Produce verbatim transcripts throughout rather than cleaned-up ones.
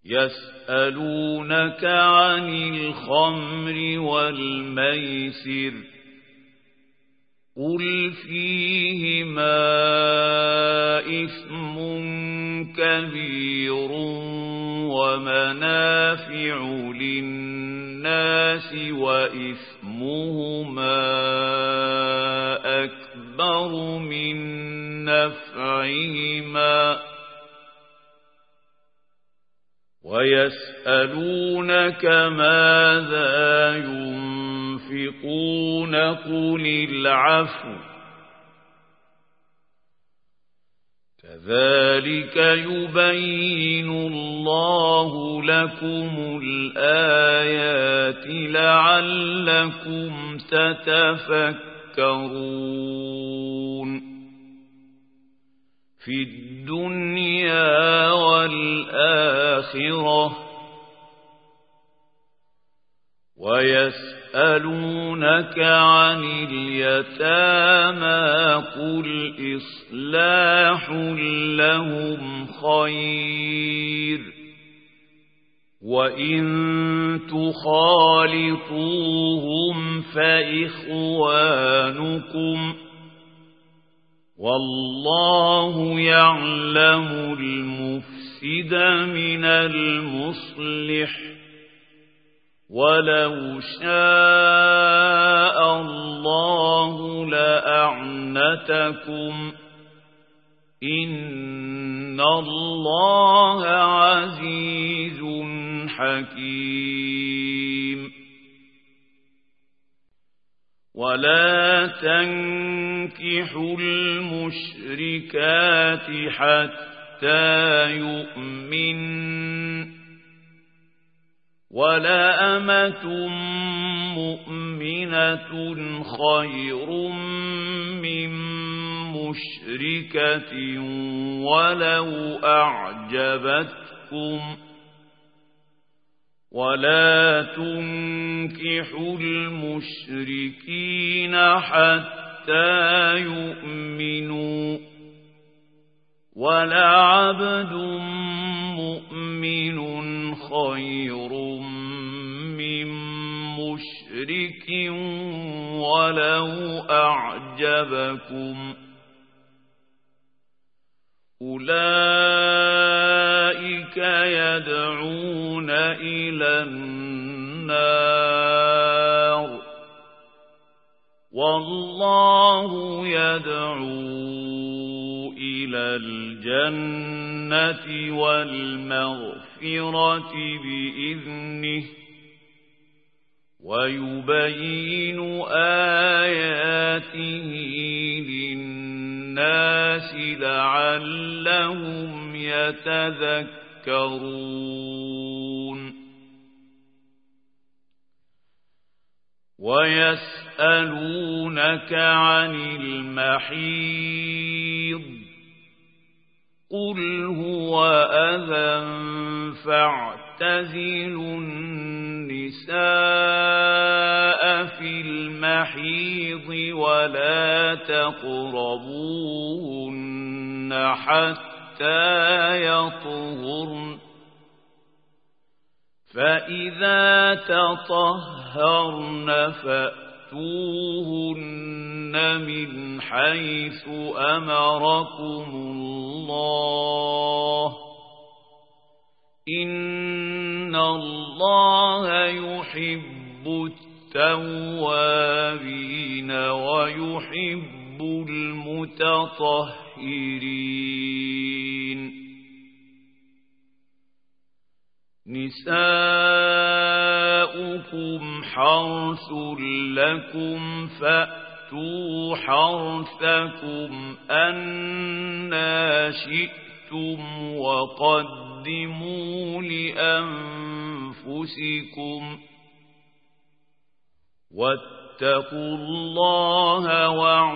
يسألونك عن الخمر والميسر قل فيهما إثم كبير ومنافع للناس وإثمهما أكبر من نفعهما ويسألونك ماذا ينفقون قل العفو كذلك يبين الله لكم الآيات لعلكم تتفكرون في الدنيا والآخرة ويسألونك عن اليتامى قل إصلاح لهم خير وإن تخالطوهم فإخوانكم والله يعلم المفسد من المصلح ولو شاء الله لأعنتكم إن الله عزيز حكيم ولا تنكحوا المشركات حتى يؤمنن ولا أمة مؤمنة خير من مشركة ولو أعجبتكم ولا تنكحوا المشركين حتى يؤمنوا ولعبد مؤمن خير من مشرك ولو أعجبكم أولئك يدعون إلى النار والله يدعو إلى الجنة والمغفرة بإذنه ويبين آياته للناس لعلهم يتذكرون ويسألونك عن المحيض قل هو أذى فاعتزلوا النساء في المحيض ولا تقربوهن حتى يطهرن فإذا تطهرن فأتوهن من حيث أمركم الله إن الله يحب التوابين ويحب المتطهرين نساؤكم حرث لكم فأتوا حرثكم أنى شئتم وقدموا لأنفسكم واتقوا الله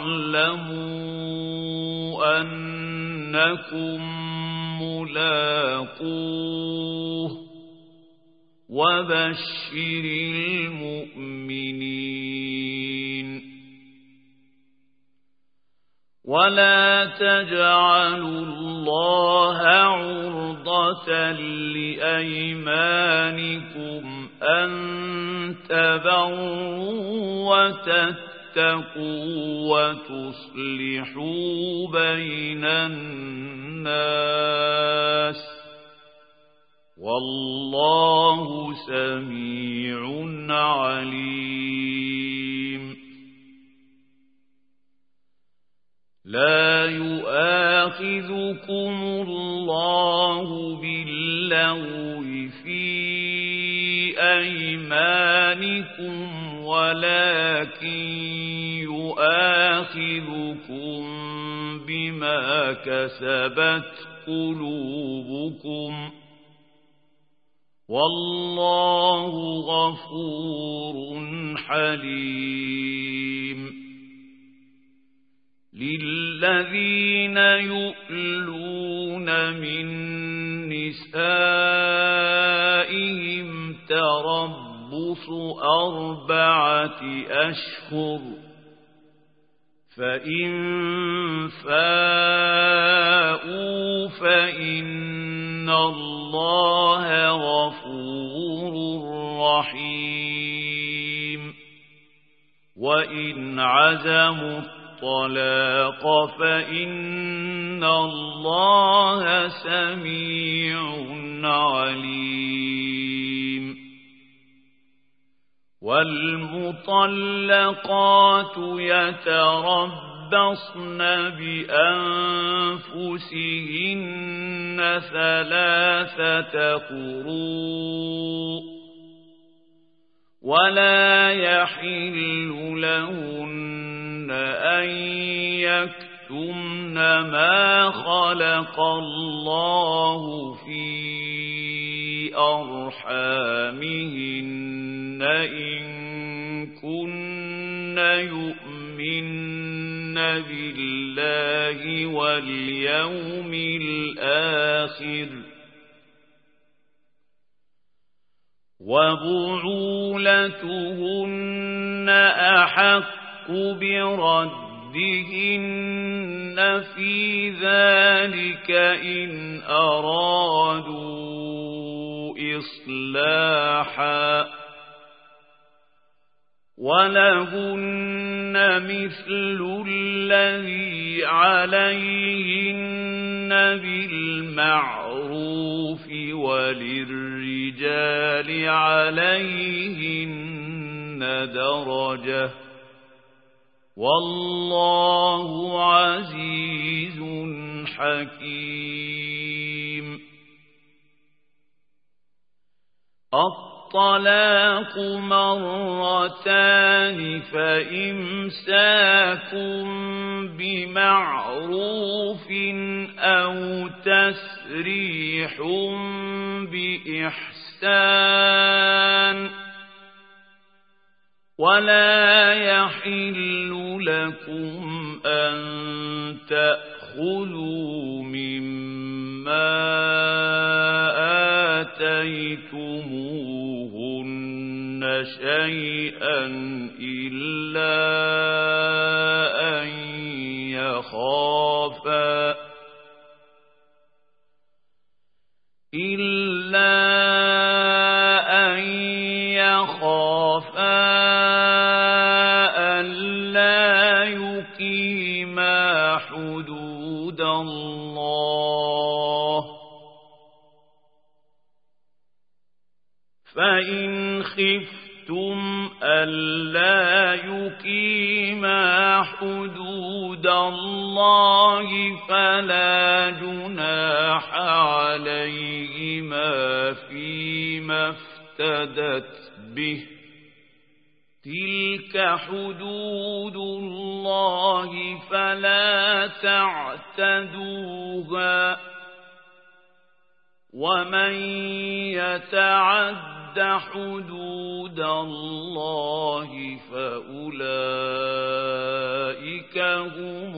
واعلموا أنكم ملاقوه وبشر المؤمنين ولا تجعلوا الله عرضة لأيمانكم أن تبروا وتتقوا وتصلحوا بين الناس والله سميع عليم. لا يؤاخذكم الله باللغو في أيمانكم ولكن يؤاخذكم بما كسبت قلوبكم والله غفور حليم. للذين يؤلون من نسائهم تربص أربعة أشهر فإن فاءوا فإن الله غفور رحيم. وإن عزموا الطلاق فإن الله سميع عليم. والمطلقات يتربصن بأنفسهن ثلاثة قروء ولا يحل لهن أن يكتمن ما خلق الله في أرحامهن إن كن يؤمن بالله واليوم الآخر وبعولتهن أحق بردهن في ذلك إن أرادوا إصلاحا ولهن مثل الذي عليهن بالمعروف وللرجال عليهن درجة والله عزيز حكيم. الطلاق مرتان فإمساك بمعروف أو تسريح بإحسان ولا يحل لكم أن تأخذوا مما آتيتموهن شيئا إلا أن يخافا إلا أن يخافا ألا يقيما حدود الله فإن خفتم ألا يقيما حدود الله فلا جناح عليهما فيما افتدت به تلك حدود الله فلا تعتدوها ومن يتعد حدود الله فأولئك هم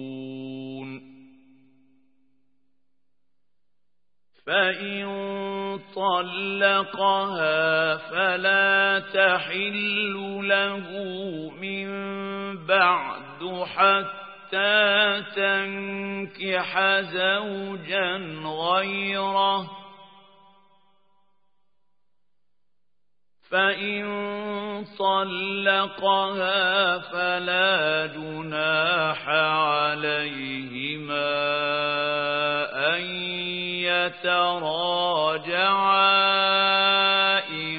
الظالمون. فإن طلقها فلا تحل له من بعد حتى تنكح زوجا غيره فإن طلقها فلا جناح عليهما أن يتراجعا إن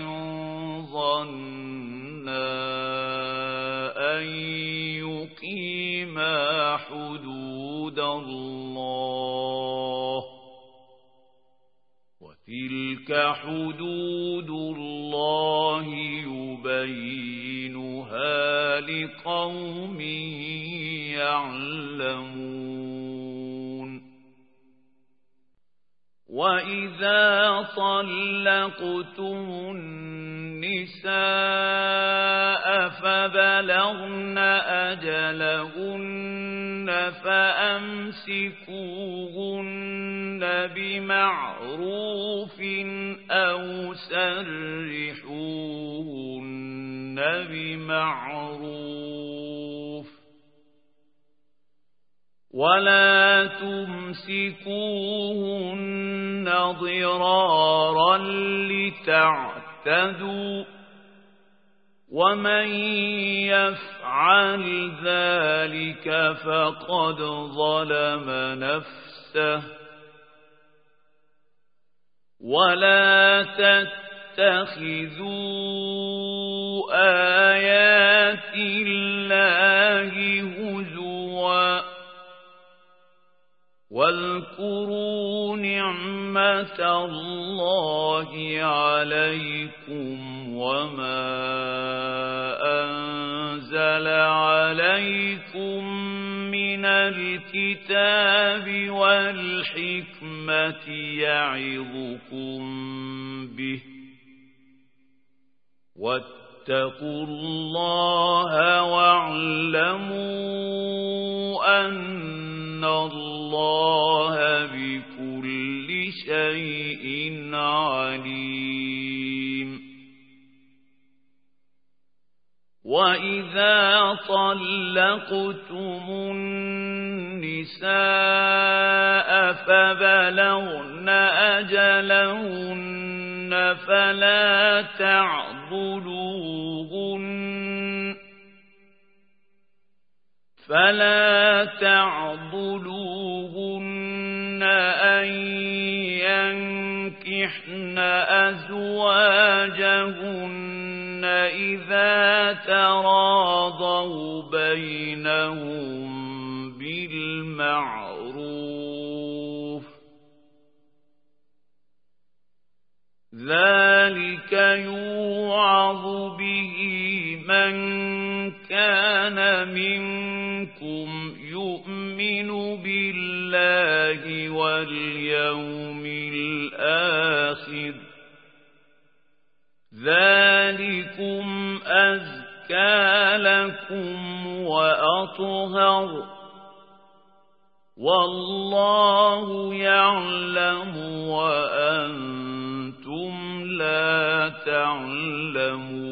ظنا أن يقيما حدود الله وتلك حدود الله يبينها لقوم يعلمون وإذا طلقتم النساء فبلغن أجلهن فأمسكوهن بمعروف أو سرحوهن بمعروف ولا تمسكوهن ضرارا لتعتدوا ومن يفعل ذلك فقد ظلم نفسه ولا تتخذوا آيات الله هزوا واذكروا نعمة الله عليكم وما أنزل عليكم من الكتاب والحكمة يعظكم به واتقوا الله واعلموا أن الله بكل شيء عليم وإذا طلقتم النساء فبلغن أجلهن فلا تعضلوهن فلا تعضلوهن أن ينكحن أزواجهن إذا تراضوا بينهم بالمعروف ذلك يوعظ به من كان منكم يؤمن بالله واليوم الآخر ذلكم أزكى لكم وأطهر والله يعلم وأنتم لا تعلمون